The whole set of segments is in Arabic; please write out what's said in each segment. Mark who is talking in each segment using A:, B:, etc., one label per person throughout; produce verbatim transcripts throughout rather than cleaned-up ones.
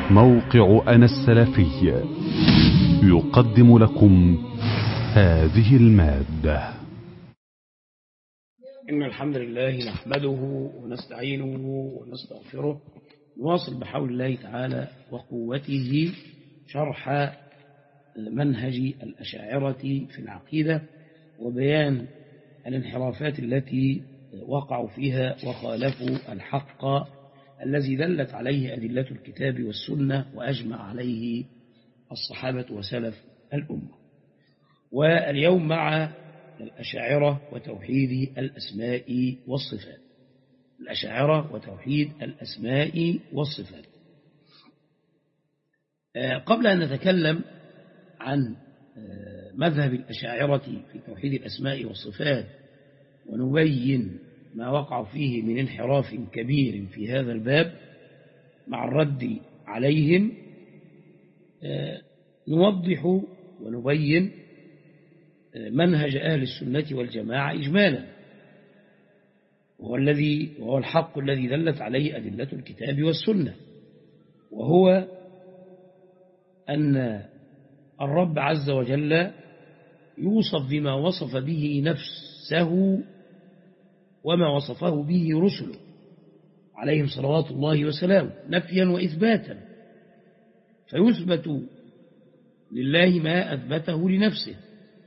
A: موقع أنا السلفي يقدم لكم هذه المادة.
B: إن الحمد لله نحمده ونستعينه ونستغفره، نواصل بحول الله تعالى وقوته شرح منهج الأشاعرة في العقيدة وبيان الانحرافات التي وقعوا فيها وخالفوا الحق الذي دلت عليه أدلة الكتاب والسنة وأجمع عليه الصحابة وسلف الأمة. واليوم مع الأشاعرة وتوحيد الأسماء والصفات. الأشاعرة وتوحيد الأسماء والصفات. قبل أن نتكلم عن مذهب الأشاعرة في توحيد الأسماء والصفات ونبين ما وقع فيه من انحراف كبير في هذا الباب مع الرد عليهم، نوضح ونبين منهج أهل السنة والجماعة إجمالا، وهو الذي وهو الحق الذي دلت عليه أدلة الكتاب والسنة، وهو أن الرب عز وجل يوصف بما وصف به نفسه وما وصفه به رسله عليهم صلوات الله وسلامه نفيا وإثباتا، فيثبت لله ما أثبته لنفسه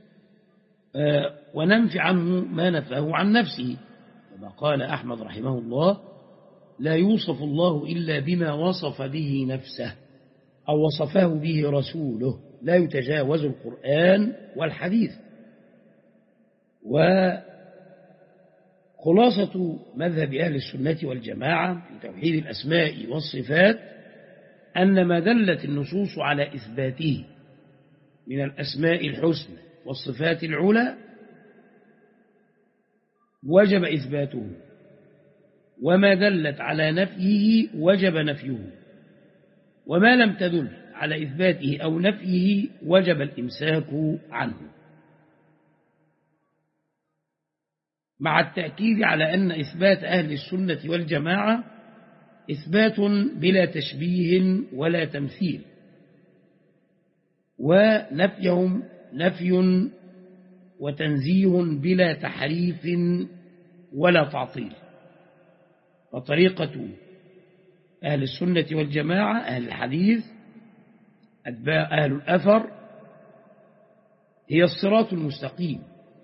B: وننفي عنه ما نفاه عن نفسه، كما قال أحمد رحمه الله: لا يوصف الله إلا بما وصف به نفسه أو وصفه به رسوله، لا يتجاوز القرآن والحديث. وخلاصة مذهب أهل السنة والجماعة في توحيد الأسماء والصفات أن ما دلت النصوص على إثباته من الأسماء الحسنى والصفات العلى وجب إثباته، وما دلت على نفيه وجب نفيه، وما لم تدل على إثباته أو نفيه وجب الإمساك عنه، مع التأكيد على أن إثبات أهل السنة والجماعة إثبات بلا تشبيه ولا تمثيل، ونفيهم نفي وتنزيه بلا تحريف ولا تعطيل. وطريقة أهل السنة والجماعة أهل الحديث أتباع أهل الأثر هي الصراط المستقيم،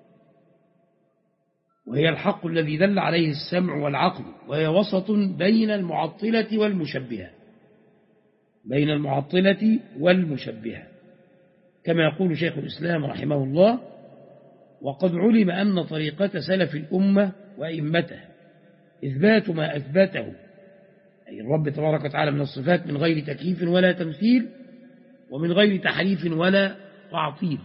B: وهي الحق الذي دل عليه السمع والعقل، وهي وسط بين المعطلة والمشبهة بين المعطلة والمشبهة كما يقول شيخ الإسلام رحمه الله: وقد علم أن طريقة سلف الأمة وأئمته إثبات ما أثبته أي الرب تبارك وتعالى من الصفات من غير تكييف ولا تمثيل ومن غير تحريف ولا تعطيل،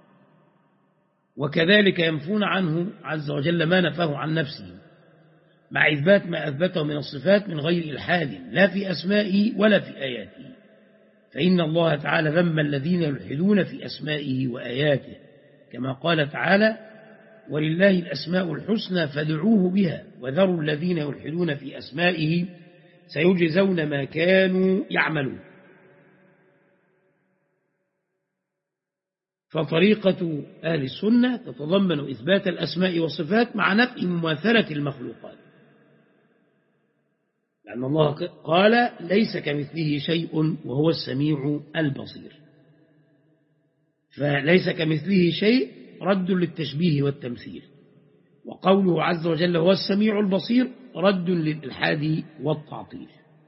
B: وكذلك ينفون عنه عز وجل ما نفاه عن نفسه مع إثبات ما أثبته من الصفات من غير إلحاد لا في أسمائه ولا في آياته، فإن الله تعالى ذم الذين يلحدون في أسمائه وآياته، كما قال تعالى: ولله الأسماء الحسنى فادعوه بها وذروا الذين يلحدون في أسمائه سيجزون ما كانوا يعملون. فطريقة أهل السنة تتضمن إثبات الأسماء والصفات مع نفي مماثلة المخلوقات، لأن الله قال: ليس كمثله شيء وهو السميع البصير، فليس كمثله شيء رد للتشبيه والتمثيل، وقوله عز وجل هو السميع البصير رد للإلحاد والتعطيل.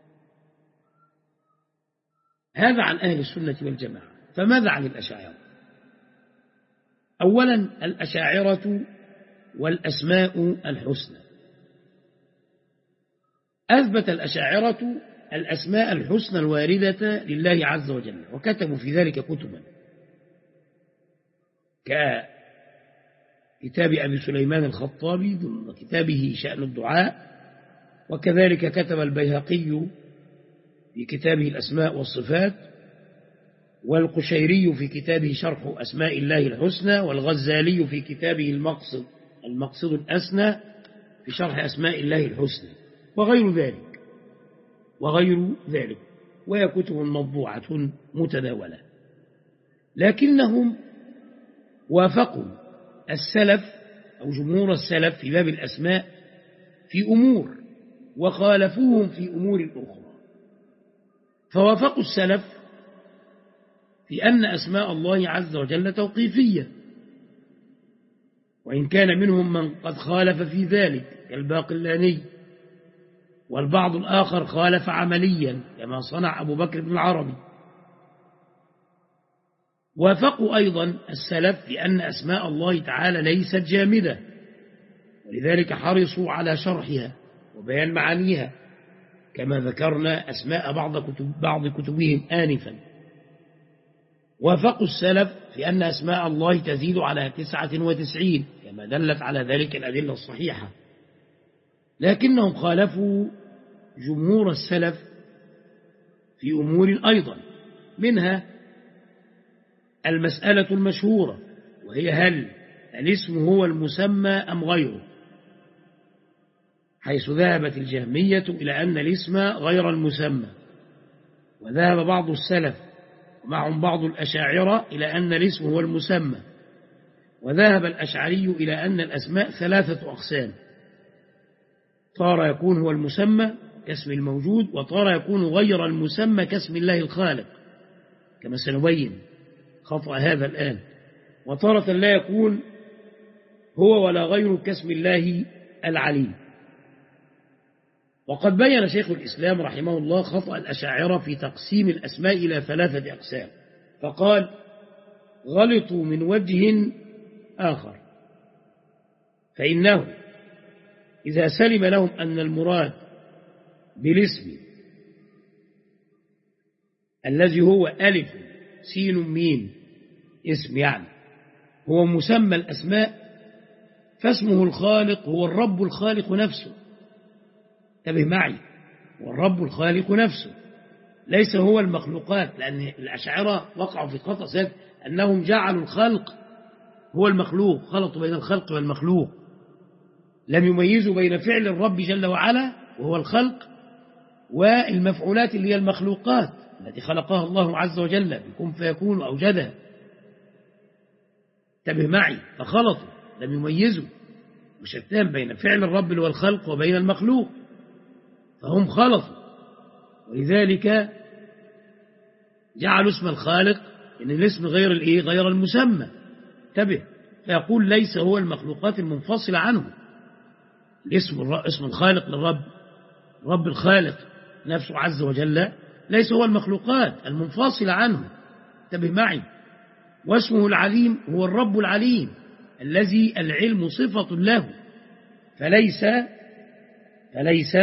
B: هذا عن أهل السنة والجماعة. فماذا عن الأشاعرة؟ أولا، الأشاعرة والأسماء الحسنى. أثبت الأشاعرة الأسماء الحسنى الواردة لله عز وجل، وكتبوا في ذلك كتبا ككتاب أبي سليمان الخطابي ضمن كتابه شأن الدعاء، وكذلك كتب البيهقي في كتابه الأسماء والصفات، والقشيري في كتابه شرح أسماء الله الحسنى، والغزالي في كتابه المقصد المقصد الأسنى في شرح أسماء الله الحسنى، وغير ذلك وغير ذلك وهي كتب مطبوعة متداولة. لكنهم وافقوا السلف أو جمهور السلف في باب الأسماء في أمور وخالفوهم في أمور أخرى. فوافقوا السلف في أن أسماء الله عز وجل توقيفية، وإن كان منهم من قد خالف في ذلك كالباقلاني، والبعض الآخر خالف عمليا كما صنع أبو بكر بن العربي. وافقوا أيضا السلف بأن أسماء الله تعالى ليست جامدة، ولذلك حرصوا على شرحها وبيان معانيها، كما ذكرنا أسماء بعض كتب بعض كتبهم آنفا. وافقوا السلف في أن أسماء الله تزيد على تسعة وتسعين كما دلت على ذلك الأدلة الصحيحة، لكنهم خالفوا جمهور السلف في أمور أيضا، منها المسألة المشهورة، وهي هل الاسم هو المسمى أم غيره، حيث ذهبت الجهمية إلى أن الاسم غير المسمى، وذهب بعض السلف ومعهم بعض الأشاعرة إلى أن الاسم هو المسمى، وذهب الأشعري إلى أن الأسماء ثلاثة أقسام، طار يكون هو المسمى كاسم الموجود، وطار يكون غير المسمى كاسم الله الخالق كما سنبين خطأ هذا الآن، وطارة لا يكون هو ولا غيره كاسم الله العليم. وقد بين شيخ الإسلام رحمه الله خطأ الأشاعرة في تقسيم الأسماء إلى ثلاثة أقسام، فقال غلطوا من وجه آخر، فإنه إذا سلم لهم أن المراد بالاسم الذي هو ألف سين ميم اسم يعني هو مسمى الأسماء، فاسمه الخالق هو الرب الخالق نفسه. انتبه معي، والرب الخالق نفسه ليس هو المخلوقات، لأن الأشاعرة وقعوا في خطأ ساد أنهم جعلوا الخلق هو المخلوق، خلطوا بين الخلق والمخلوق، لم يميزوا بين فعل الرب جل وعلا وهو الخلق والمفعولات اللي هي المخلوقات التي خلقها الله عز وجل بكون فيكون وأوجدها. انتبه معي، فخلطوا لم يميزوا وشتان بين فعل الرب اللي هو الخلق وبين المخلوق، فهم خلطوا، ولذلك جعلوا اسم الخالق إن الاسم غير الإيه غير المسمى. انتبه، فيقول ليس هو المخلوقات المنفصلة عنه، الاسم اسم الخالق للرب، رب الخالق نفسه عز وجل ليس هو المخلوقات المنفصلة عنه. انتبه معي، واسمه العليم هو الرب العليم الذي العلم صفة له، فليس فليس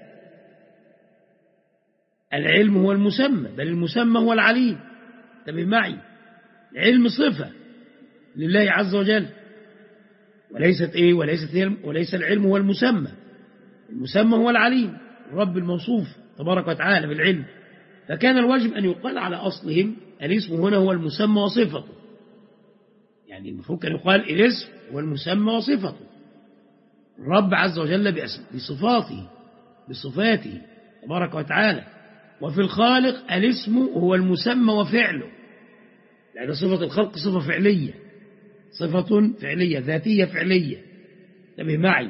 B: العلم هو المسمى، بل المسمى هو العليم. انتبه معي، العلم صفة لله عز وجل، وليست ايه وليست هي وليس العلم هو المسمى، المسمى هو العليم الرب الموصوف تبارك وتعالى بالعلم. فكان الواجب أن يقال على أصلهم الاسم هنا هو المسمى وصفته، يعني المفروض كان يقال الاسم هو المسمى وصفته، الرب عز وجل بصفاته بصفاته تبارك وتعالى. وفي الخالق الاسم هو المسمى وفعله، لأن صفة الخلق صفة فعلية، صفة فعلية ذاتية فعلية. انتبه معي،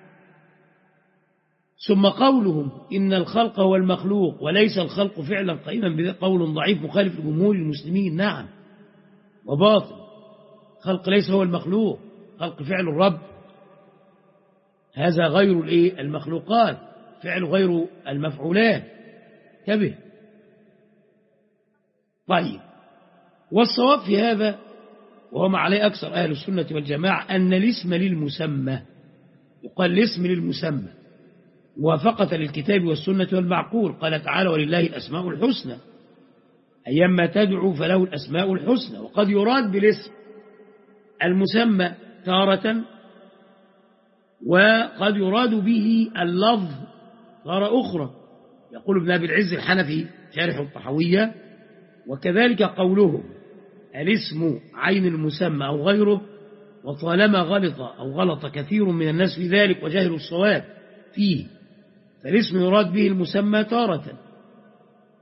B: ثم قولهم إن الخلق هو المخلوق وليس الخلق فعلا قائما بذلك قول ضعيف مخالف لجمهور المسلمين. نعم وباطل، خلق ليس هو المخلوق، خلق فعل الرب، هذا غير الايه المخلوقات، فعل غير المفعولات. انتبه. طيب، والصواب في هذا وهو ما عليه أكثر أهل السنة والجماعة أن الاسم للمسمى، يقال الاسم للمسمى موافقة للكتاب والسنة والمعقول. قال تعالى ولله الأسماء الحسنى، أيما تدعو فله الأسماء الحسنى. وقد يراد بالاسم المسمى تارة، وقد يراد به اللفظ تارة أخرى. يقول ابن أبي العز الحنفي شارح الطحوية وكذلك قولهم الاسم عين المسمى أو غيره، وطالما غلط أو غلط كثير من الناس في ذلك وجهلوا الصواب فيه، فالاسم يراد به المسمى تارة،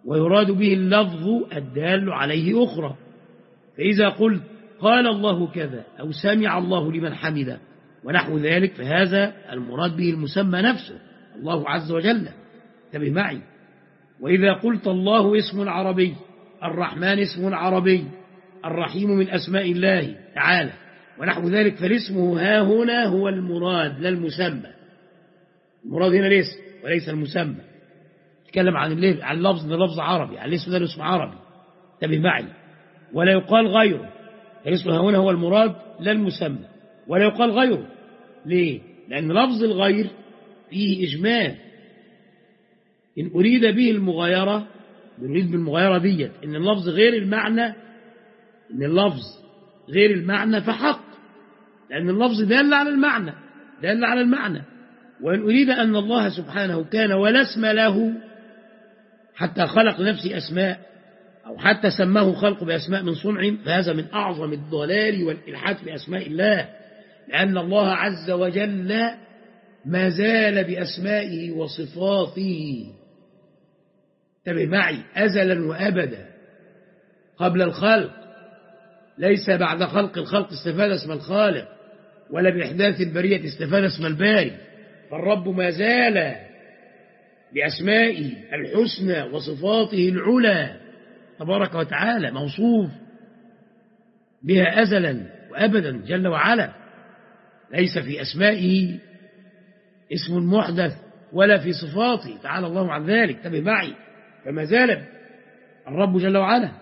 B: ويراد به اللفظ الدال عليه أخرى. فإذا قلت قال الله كذا أو سمع الله لمن حمده ونحو ذلك فهذا المراد به المسمى نفسه الله عز وجل. انتبه معي. وإذا قلت الله اسم عربي، الرحمن اسم عربي، الرحيم من أسماء الله تعالى ونحو ذلك، فالاسم ها هنا هو المراد لا المسمى. المراد هنا الاسم وليس المسمى. تكلم عن اللفظ، عن اللفظ ده لفظ عربي، عن الاسم ده اسم عربي. انتبه معي. ولا يقال غيره، الاسم ها هنا هو المراد لا المسمى، ولا يقال غيره. ليه؟ لأن لفظ الغير فيه إجمال. إن أريد به المغايرة، نريد بالمغايرة ديت إن اللفظ غير المعنى، إن اللفظ غير المعنى فحق، لأن اللفظ دل على المعنى، دل على المعنى. وإن أريد أن الله سبحانه كان ولا اسم له حتى خلق نفسه أسماء أو حتى سماه خلق بأسماء من صنع، فهذا من أعظم الضلال والإلحاد بأسماء الله، لأن الله عز وجل ما زال بأسمائه وصفاته. انتبه معي. أزلا وأبدا قبل الخلق، ليس بعد خلق الخلق استفاد اسم الخالق، ولا بإحداث البرية استفاد اسم الباري. فالرب ما زال بأسمائه الحسنى وصفاته العلى تبارك وتعالى موصوف بها أزلا وأبدا جل وعلا. ليس في أسمائه اسم محدث ولا في صفاته تعالى الله عن ذلك. انتبه معي. فما زال الرب جل وعلا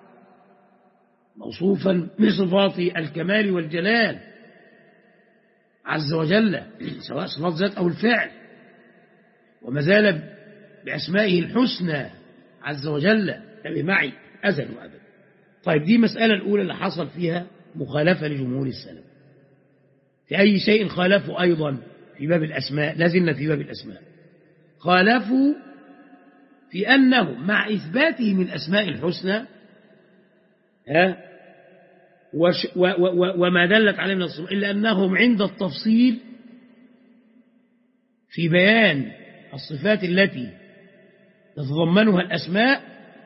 B: موصوفا بصفات الكمال والجلال عز وجل، سواء صفات ذات أو الفعل، وما زال بأسمائه الحسنى عز وجل. انتبه معي. أزل وأبدا. طيب دي مسألة الأولى اللي حصل فيها مخالفة لجمهور السلف. في أي شيء خالفوا أيضا في باب الأسماء، لازلنا في باب الأسماء. خالفوا في أنه مع إثباته من الأسماء الحسنى ها وش و و وما دلت عليه من الصفات، إلا أنهم عند التفصيل في بيان الصفات التي تتضمنها الأسماء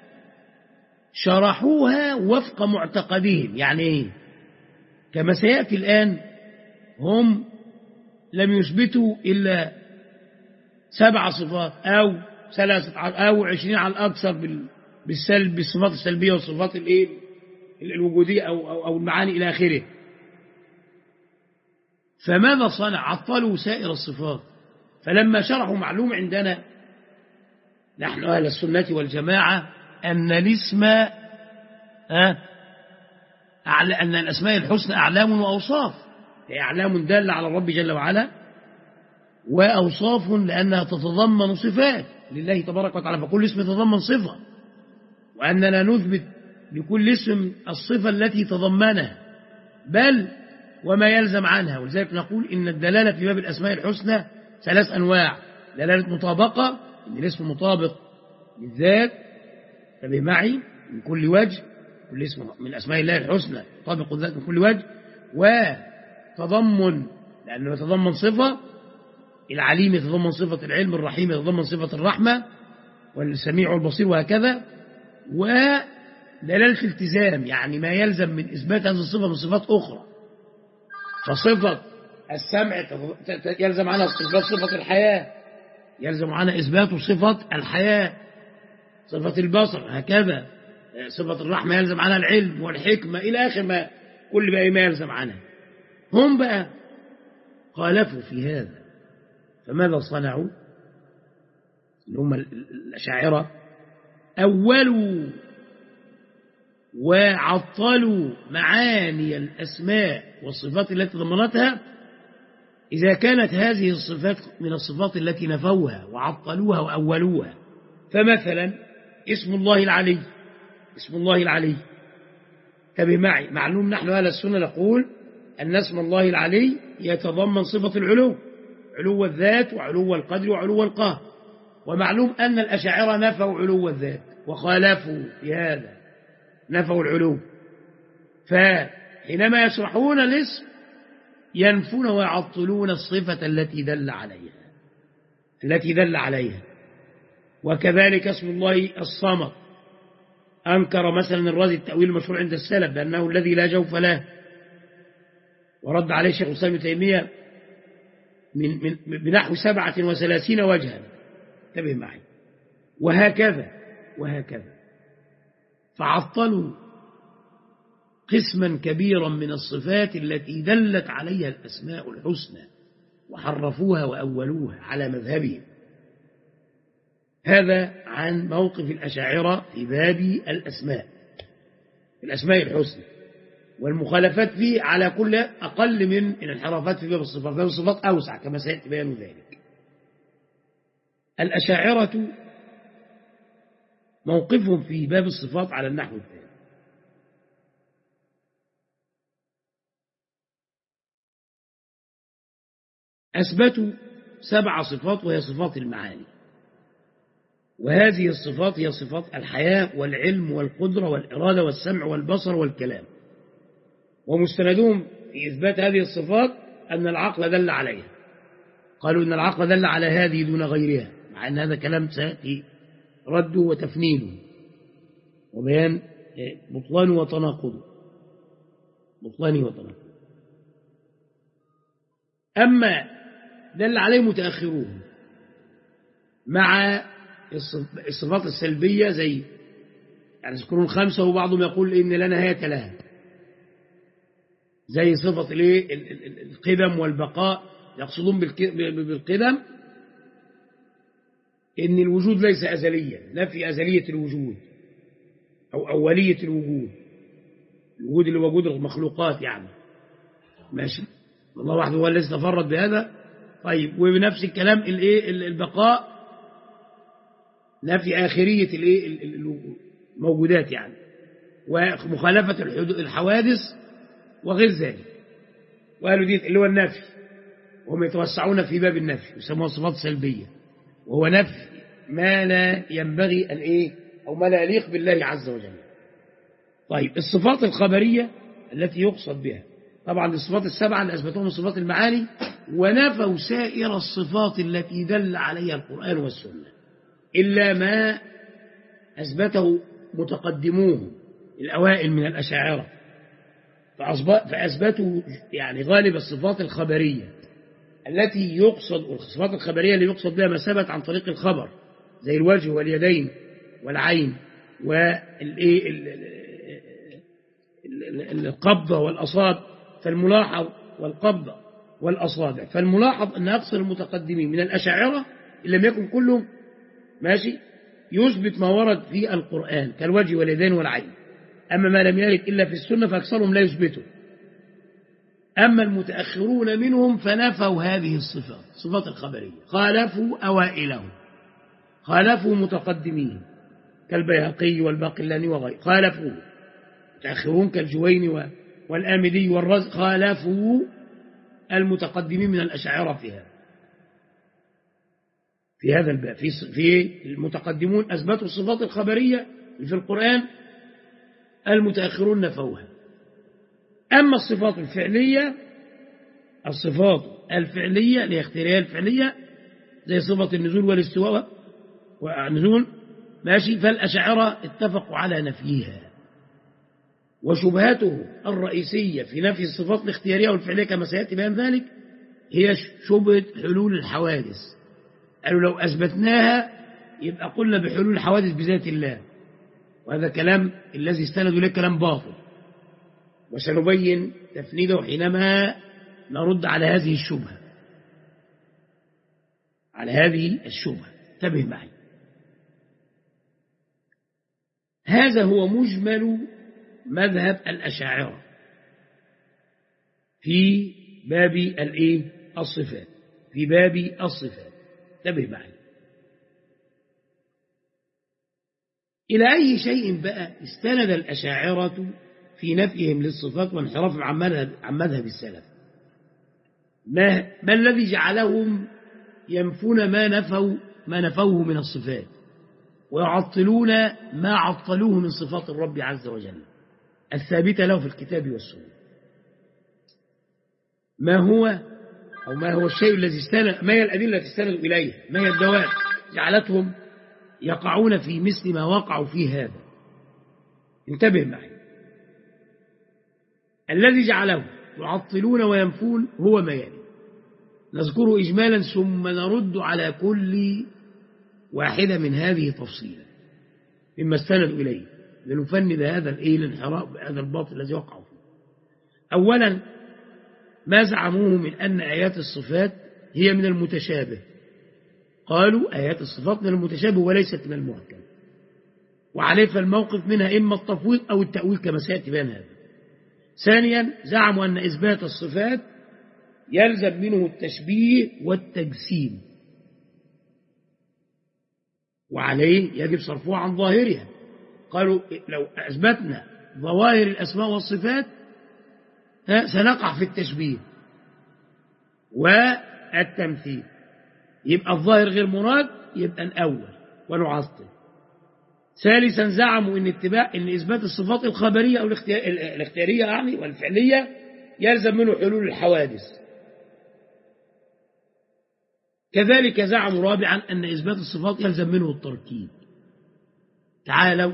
B: شرحوها وفق معتقدهم. يعني إيه؟ كما سيأتي الآن، هم لم يثبتوا إلا سبع صفات أو ثلاثة أو عشرين على الأكثر بالسلب، بالصفات السلبية والصفات الإيه الوجودية أو, أو, أو المعاني إلى آخره. فماذا صنع؟ عطلوا سائر الصفات. فلما شرحوا معلوم عندنا نحن أهل السنة والجماعة أن الاسم أن الأسماء الحسنى أعلام وأوصاف، هي أعلام دالة على الرب جل وعلا، وأوصاف لأنها تتضمن صفات لله تبارك وتعالى، فكل اسم يتضمن صفة، وأننا نثبت لكل اسم الصفة التي تضمنها بل وما يلزم عنها. ولذلك نقول إن الدلالة في باب الأسماء الحسنى ثلاث أنواع: دلالة مطابقة، إن الاسم مطابق للذات، تبه معي، من كل وجه، كل اسم من أسماء الله الحسنى يطابق الذات من كل وجه. وتضمن، لأنه يتضمن صفة، العليم يتضمن صفة العلم، الرحيم يتضمن صفة الرحمة، والسميع والبصير، وهكذا. ودلالة التزام، يعني ما يلزم من إثبات هذه الصفة من صفات أخرى. فصفة السمع يلزم عنها إثبات صفة الحياة، يلزم عنها إثبات صفة الحياة. صفة البصر هكذا، صفة الرحمة يلزم عنها العلم والحكمة إلى آخر ما كل بقى ما يلزم عنها. هم بقى خالفوا في هذا، فماذا صنعوا؟ اللي هم الأشاعرة أولوا وعطلوا معاني الأسماء والصفات التي ضمنتها إذا كانت هذه الصفات من الصفات التي نفوها وعطلوها وأولوها. فمثلا اسم الله العلي، اسم الله العلي تبه معي، معلوم نحن أهل السنة نقول أن اسم الله العلي يتضمن صفة العلو، علو الذات وعلو القدر وعلو القهر. ومعلوم أن الأشاعرة نفوا علو الذات وخالفوا في هذا، نفوا العلو. فحينما يشرحون الاسم ينفون ويعطلون الصفة التي دل عليها، التي دل عليها. وكذلك اسم الله الصمد، أنكر مثلا الرازي التأويل المشهور عند السلف بأنه الذي لا جوف له، ورد عليه شيخ الإسلام ابن تيمية من من بنحو سبعة وثلاثين وجها، انتبه معي، وهكذا وهكذا. فعطلوا قسما كبيرا من الصفات التي دلت عليها الأسماء الحسنى، وحرفوها وأولوها على مذهبهم. هذا عن موقف الأشاعرة في باب الأسماء، الأسماء الحسنى، والمخالفات فيه على كل أقل من الانحرافات في باب الصفات، باب الصفات أوسع كما سيأتي بيان ذلك. الأشاعرة موقفهم في باب الصفات على النحو التالي: أثبتوا سبع صفات وهي صفات المعاني، وهذه الصفات هي صفات الحياة والعلم والقدرة والإرادة والسمع والبصر والكلام، ومستندهم في إثبات هذه الصفات أن العقل دل عليها. قالوا إن العقل دل على هذه دون غيرها، مع أن هذا كلام سيأتي رده وتفنيده وبيان بطلانه وتناقضه، بطلانه وتناقضه. أما دل عليه متأخرون مع الصفات السلبية، زي يعني يذكرون خمسة وبعضهم يقول إن لا نهاية لها، زي صفة القدم والبقاء. يقصدون بالقدم إن الوجود ليس أزليا، نفي أزلية الوجود أو أولية الوجود، الوجود اللي وجود المخلوقات يعني، ماشي، الله وحده هو الذي تفرد بهذا. طيب، وبنفس الكلام الايه البقاء، نفي آخرية الايه الموجودات يعني، ومخالفة الحوادث وغير ذلك. وقالوا دي اللي هو النفي، وهم يتوسعون في باب النفي يسموها صفات سلبية، وهو نفي ما لا ينبغي أن إيه أو ما لا يليق بالله عز وجل. طيب، الصفات الخبرية التي يقصد بها طبعا الصفات السبعة اللي أثبتوها من صفات المعاني، ونفوا سائر الصفات التي دل عليها القرآن والسنة إلا ما أثبته متقدموهم الأوائل من الأشاعرة، فأثبتوا يعني غالب الصفات الخبرية التي يقصد، الصفات الخبرية اللي يقصد بها ما ثبت عن طريق الخبر، زي الوجه واليدين والعين والقبضة والأصابع. فالملاحظ والقبضة والأصابع، فالملاحظ أن أكثر المتقدمين من الأشاعرة إن لم يكن كلهم ماشي يثبت ما ورد في القرآن كالوجه واليدين والعين، أما ما لم يرد إلا في السنة فأكثرهم لا يثبته. أما المتأخرون منهم فنفوا هذه الصفات، صفات الخبرية، خالفوا أوائلهم، خالفوا متقدمين كالبيهقي والباقلاني وغيره، خالفوا متأخرون كالجويني والآمدي والرز، خالفوا المتقدمين من الأشاعرة في هذا في هذا الباب. في في المتقدمون أثبتوا الصفات الخبرية في القرآن، المتأخرون نفوها. أما الصفات الفعلية، الصفات الفعلية الاختيارية الفعلية زي صفة النزول والاستواء والنزول ماشي، فالأشاعرة اتفقوا على نفيها. وشبهته الرئيسية في نفي الصفات الاختيارية والفعلية كما سيأتي بيان ذلك هي شبهة حلول الحوادث. قالوا لو أثبتناها يبقى قلنا بحلول الحوادث بذات الله، وهذا كلام الذي استندوا إليه كلام باطل، وسنبين تفنيده حينما نرد على هذه الشبهة، على هذه الشبهة. انتبه معي، هذا هو مجمل مذهب الأشاعرة في باب الايه الصفات، في باب الصفات. انتبه معي، إلى أي شيء بقى استند الأشاعرة في نفيهم للصفات وانحرافهم عن مذهب عن مذهب السلف؟ ما ما الذي جعلهم ينفون ما نفوا ما نفوه من الصفات، ويعطلون ما عطلوه من صفات الرب عز وجل الثابتة له في الكتاب والسنة؟ ما هو أو ما هو الشيء الذي استند، ما هي الأدلة التي استندوا إليها، ما هي الدوافع جعلتهم يقعون في مثل ما وقعوا فيه هذا. انتبه معي. الذي جعله يعطلون وينفون هو ما يلي، نذكره إجمالا ثم نرد على كل واحدة من هذه تفصيلا مما استندوا إليه لنفند هذا الإيه الانحراف هذا الباطل الذي وقعوا فيه. أولا ما زعموه من أن آيات الصفات هي من المتشابه، قالوا آيات الصفات من المتشابه وليست من المحكم، وعليه فالموقف منها إما التفويض أو التأويل كما سيأتي بيان هذا. ثانيا زعموا أن إثبات الصفات يلزم منه التشبيه والتجسيم، وعليه يجب صرفها عن ظاهرها. قالوا لو أثبتنا ظواهر الأسماء والصفات سنقع في التشبيه والتمثيل، يبقى الظاهر غير مراد، يبقى الأول ونعطل. ثالثا زعموا ان اتباع ان اثبات الصفات الخبريه او الاختياريه يعني والفعليه يلزم منه حلول الحوادث. كذلك زعموا رابعا ان اثبات الصفات يلزم منه التركيب. تعالوا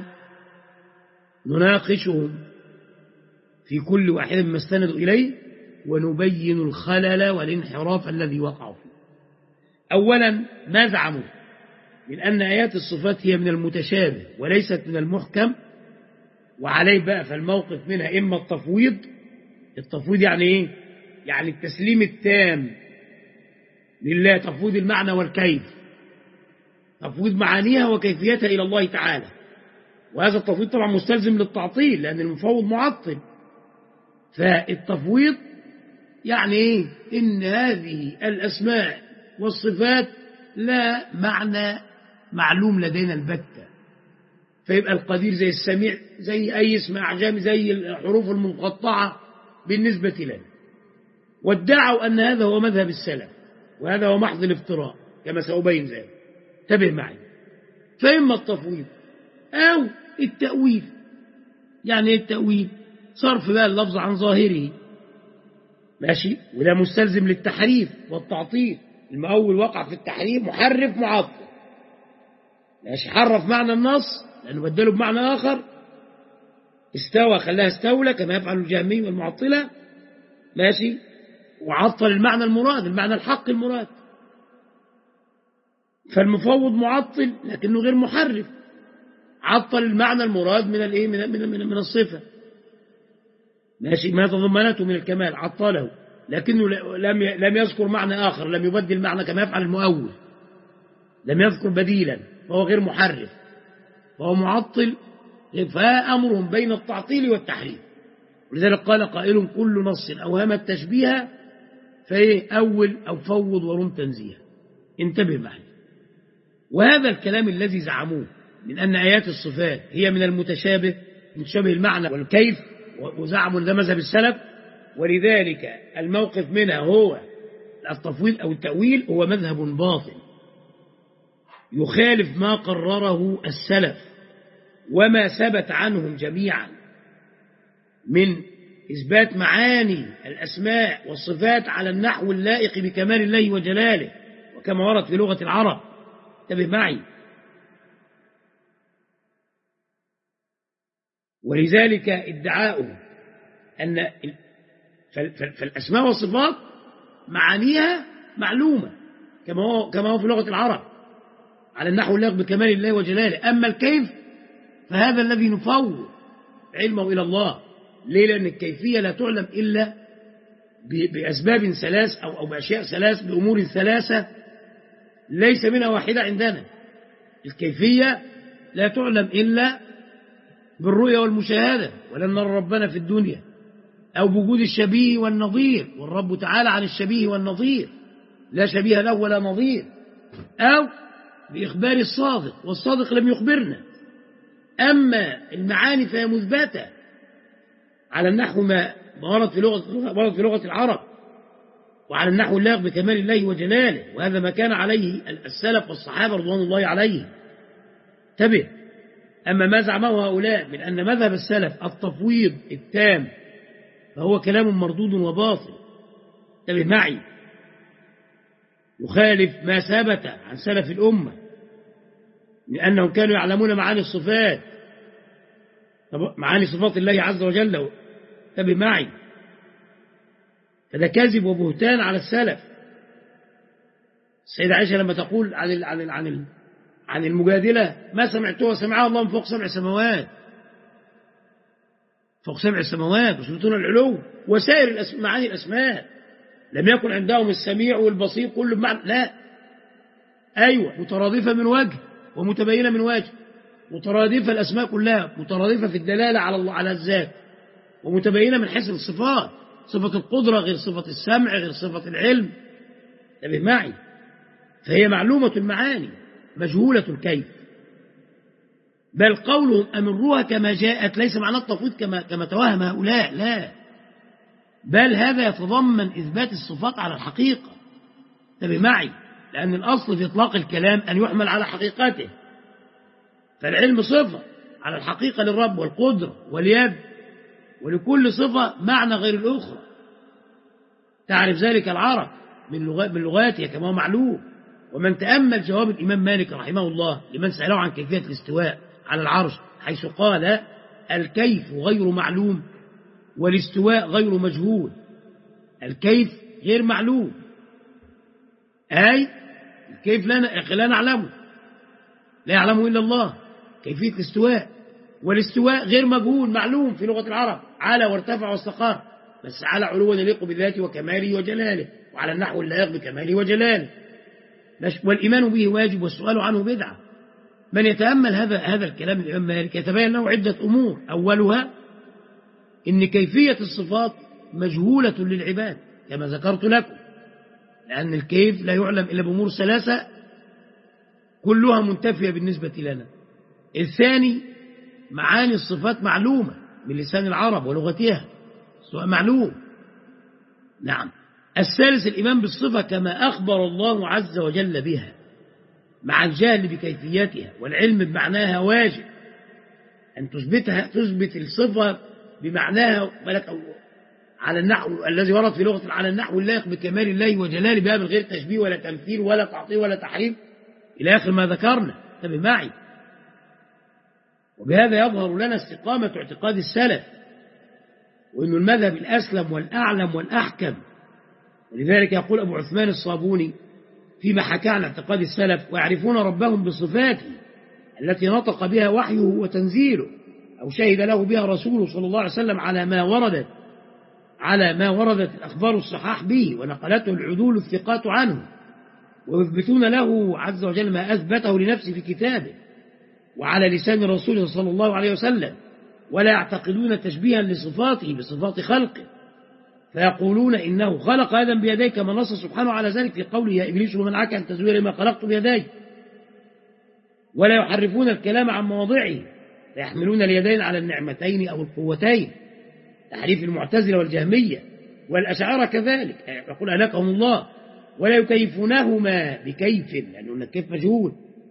B: نناقشهم في كل واحد مما استندوا اليه ونبين الخلل والانحراف الذي وقعوا فيه. اولا ما زعموا من أن آيات الصفات هي من المتشابه وليست من المحكم، وعليه بقى فالموقف منها إما التفويض. التفويض يعني إيه؟ يعني التسليم التام لله، تفويض المعنى والكيف، تفويض معانيها وكيفيتها إلى الله تعالى. وهذا التفويض طبعا مستلزم للتعطيل لأن المفوض معطل. فالتفويض يعني إيه؟ إن هذه الأسماء والصفات لا معنى معلوم لدينا البتة، فيبقى القدير زي السميع زي أي اسم أعجمي زي الحروف المقطعة بالنسبة لنا. وادعوا أن هذا هو مذهب السلف وهذا هو محض الافتراء كما سأبين ذلك. انتبه معي. فإما التفويض أو التأويل. يعني ايه التأويل؟ صرف بقى اللفظ عن ظاهره، ماشي، وده مستلزم للتحريف والتعطيل. المؤول وقع في التحريف محرف معطل، ماشي، حرف معنى النص لأنه بدله بمعنى آخر، استوى خلاها استولى كما يفعل الجهمي والمعطلة، ماشي، وعطل المعنى المراد، المعنى الحق المراد. فالمفوض معطل لكنه غير محرف، عطل المعنى المراد من الايه من من من, من الصفة، ماشي، ما تضمنته من الكمال عطله، لكنه لم لم يذكر معنى آخر، لم يبدل معنى كما يفعل المؤول، لم يذكر بديلا، فهو غير محرف، فهو معطل. فأمرهم بين التعطيل والتحريف. ولذلك قال قائل كل نص أوهم التشبيه فإيه أول أو فوض ورم تنزيه. انتبه معي. وهذا الكلام الذي زعموه من أن آيات الصفات هي من المتشابه، متشابه المعنى والكيف، وزعموا ده مذهب السلف، ولذلك الموقف منها هو التفويض أو التأويل، هو مذهب باطل يخالف ما قرره السلف وما ثبت عنهم جميعا من إثبات معاني الأسماء والصفات على النحو اللائق بكمال الله وجلاله وكما ورد في لغة العرب. انتبه معي. ولذلك ادعاؤه أن فالأسماء والصفات معانيها معلومة كما هو كما هو في لغة العرب على النحو اللائق بكمال الله وجلاله. أما الكيف فهذا الذي نفوض علمه إلى الله. ليه؟ لأن الكيفية لا تعلم إلا بأسباب ثلاث أو أو بأشياء ثلاث، بأمور ثلاثة ليس منها واحدة عندنا. الكيفية لا تعلم إلا بالرؤية والمشاهدة، ولن نرى ربنا في الدنيا، أو بوجود الشبيه والنظير، والرب تعالى عن الشبيه والنظير لا شبيه له ولا نظير، أو بإخبار الصادق والصادق لم يخبرنا. أما المعاني فهي مثبتة على النحو ما ورد في لغة ورد في لغة العرب وعلى النحو اللائق بكمال الله وجلاله، وهذا ما كان عليه السلف والصحابة رضوان الله عليهم. انتبه. أما ما زعمه هؤلاء من أن مذهب السلف التفويض التام فهو كلام مردود وباطل. انتبه معي. يخالف ما ثبت عن سلف الأمة لأنهم كانوا يعلمون معاني الصفات، معاني صفات الله عز وجل. انتبه معي، فده كذب وبهتان على السلف. السيدة عائشة لما تقول عن ال عن ال عن ال عن المجادلة ما سمعتوها سمعها الله من فوق سبع سماوات، فوق سبع سماوات وسلطون العلو وسائر معاني الأسماء، لم يكن عندهم السميع والبصير كل بمعنى، لا، أيوة مترادفة من وجه ومتبينة من وجه، مترادفة الأسماء كلها، مترادفة في الدلالة على الله على الذات، ومتبينة من حيث الصفات، صفة القدرة غير صفة السمع غير صفة العلم. انتبه معي، فهي معلومة المعاني مجهولة الكيف، بل قولهم أمروها كما جاءت ليس معناه التفويض كما كما توهم هؤلاء، لا، بل هذا يتضمن إثبات الصفات على الحقيقة. انتبه معي، لأن الأصل في إطلاق الكلام أن يحمل على حقيقته، فالعلم صفة على الحقيقة للرب، والقدرة واليد، ولكل صفة معنى غير الأخرى، تعرف ذلك العرب من لغاتها كما هو معلوم. ومن تأمل جواب الإمام مالك رحمه الله لمن سأله عن كيفية الاستواء على العرش، حيث قال الكيف غير معلوم والاستواء غير مجهول. الكيف غير معلوم، أي الكيف لا نعلمه، لا يعلمه إلا الله كيفية الاستواء، والاستواء غير مجهول معلوم في لغة العرب، على وارتفع واستقر، بس على علو يليق بذاته وكماله وجلاله، وعلى النحو اللائق بكماله وجلاله، والإيمان به واجب والسؤال عنه بدعة. من يتأمل هذا هذا الكلام الإمام مالك يتبين له عدة أمور، أولها إن كيفية الصفات مجهولة للعباد كما ذكرت لكم، لأن الكيف لا يعلم إلا بأمور ثلاثة كلها منتفية بالنسبة لنا. الثاني معاني الصفات معلومة من لسان العرب ولغتها، سواء معلوم. نعم. الثالث الإيمان بالصفة كما أخبر الله عز وجل بها مع الجهل بكيفيتها، والعلم بمعناها واجب، أن تثبتها تثبت الصفة بمعناها على النحو الذي ورد في لغة، على النحو اللائق بكمال الله وجلاله بها، من غير تشبيه ولا تمثيل ولا تعطيل ولا تحريف إلى آخر ما ذكرنا. انتبه معي، وبهذا يظهر لنا استقامة اعتقاد السلف، وأن المذهب الأسلم والأعلم والأحكم. ولذلك يقول أبو عثمان الصابوني فيما حكى عن اعتقاد السلف: ويعرفون ربهم بصفاته التي نطق بها وحيه وتنزيله، أو شهد له بها رسوله صلى الله عليه وسلم، على ما وردت على ما وردت الأخبار الصحاح به ونقلته العدول الثقات عنه، ويثبتون له عز وجل ما أثبته لنفسه في كتابه وعلى لسان رسوله صلى الله عليه وسلم، ولا يعتقدون تشبيها لصفاته بصفات خلقه، فيقولون إنه خلق آدم بيديه، كما نص سبحانه على ذلك في قوله: يا إبليس ومنعك أن تسجد لما خلقت بيدي. ولا يحرفون الكلام عن مواضعه، فيحملون اليدين على النعمتين أو القوتين، تحريف المعتزلة والجهمية والأشاعرة كذلك، يقول أهلكهم الله. ولا يكيفونهما بكيف، لأنه الكيف مجهول.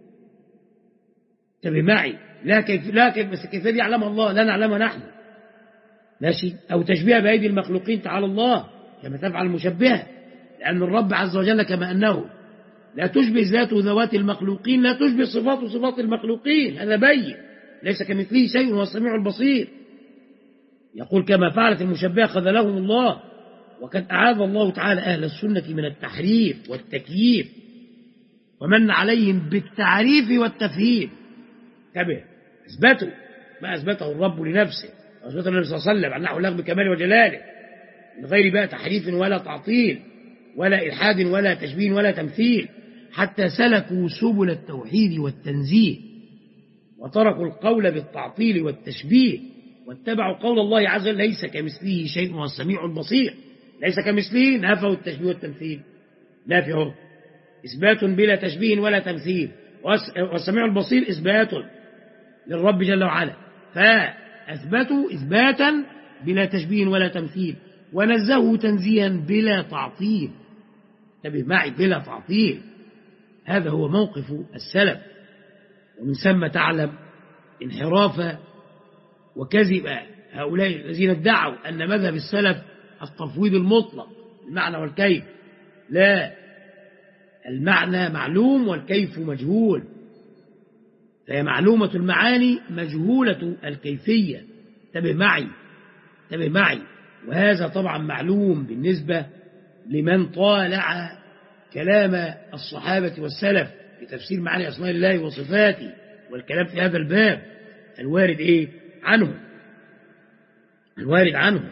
B: انتبه معي، لا كيف لا كيف بس الكيفية دي يعلمها الله، لا نعلمها نحن، ماشي. أو تشبيه بأيدي المخلوقين تعالى الله كما تفعل المشبهة، لأن الرب عز وجل كما أنه لا تشبه ذاته ذوات المخلوقين، لا تشبه صفاته صفات المخلوقين، هذا بين، ليس كمثله شيء وهو السميع البصير. يقول كما فعلت المشبهة خذلهم الله، وقد أعاذ الله تعالى أهل السنة من التحريف والتكييف، ومن عليهم بالتعريف والتفهيم. انتبه، أثبتوا ما أثبته الرب لنفسه، أثبته النبي صلى الله عليه وسلم عن نحو الله بكماله وجلاله، من غير بقى تحريف ولا تعطيل ولا إلحاد ولا تشبيه ولا تمثيل، حتى سلكوا سبل التوحيد والتنزيه، وتركوا القول بالتعطيل والتشبيه، واتبعوا قول الله عز وجل: ليس كمثله شيء وهو السميع البصير. ليس كمثله، نفوا التشبيه والتمثيل، نافيه، إثبات بلا تشبيه ولا تمثيل، والسميع البصير إثبات للرب جل وعلا، فأثبتوا إثباتا بلا تشبيه ولا تمثيل، ونزهوا تنزيها بلا تعطيل. انتبه معي، بلا تعطيل. هذا هو موقف السلف، ومن ثم تعلم انحراف وكذب هؤلاء الذين ادعوا أن مذهب السلف التفويض المطلق، المعنى والكيف. لا، المعنى معلوم والكيف مجهول. فهي معلومة المعاني مجهولة الكيفية. انتبه معي انتبه معي وهذا طبعا معلوم بالنسبة لمن طالع كلام الصحابة والسلف في تفسير معاني أسماء الله وصفاته والكلام في هذا الباب الوارد إيه عنه الوارد عنه.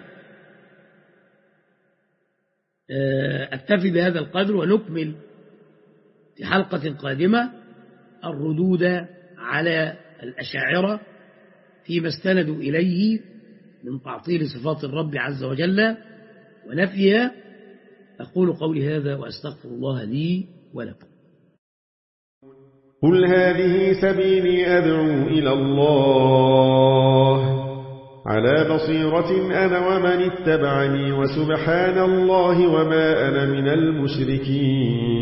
B: أكتفي بهذا القدر ونكمل في حلقة قادمة الردود على الأشاعرة فيما استندوا إليه من تعطيل صفات الرب عز وجل ونفيها. أقول قولي هذا وأستغفر الله لي ولكم.
C: قل هذه سبيلي أدعو إلى الله على بصيرة أنا ومن اتبعني وسبحان الله وما أنا من المشركين.